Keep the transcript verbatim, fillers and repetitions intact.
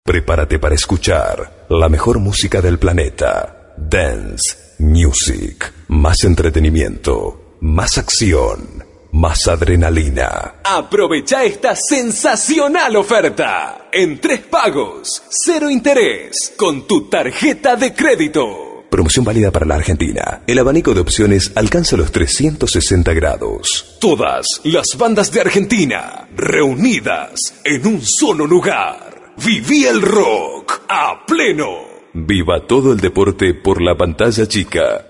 Prepárate para escuchar la mejor música del planeta. Dance Music. Más entretenimiento, más acción, más adrenalina. Aprovecha esta sensacional oferta. En tres pagos, cero interés, con tu tarjeta de crédito. Promoción válida para la Argentina. El abanico de opciones alcanza los trescientos sesenta grados. Todas las bandas de Argentina reunidas en un solo lugar. Viví el rock a pleno. Viva todo el deporte por la pantalla chica.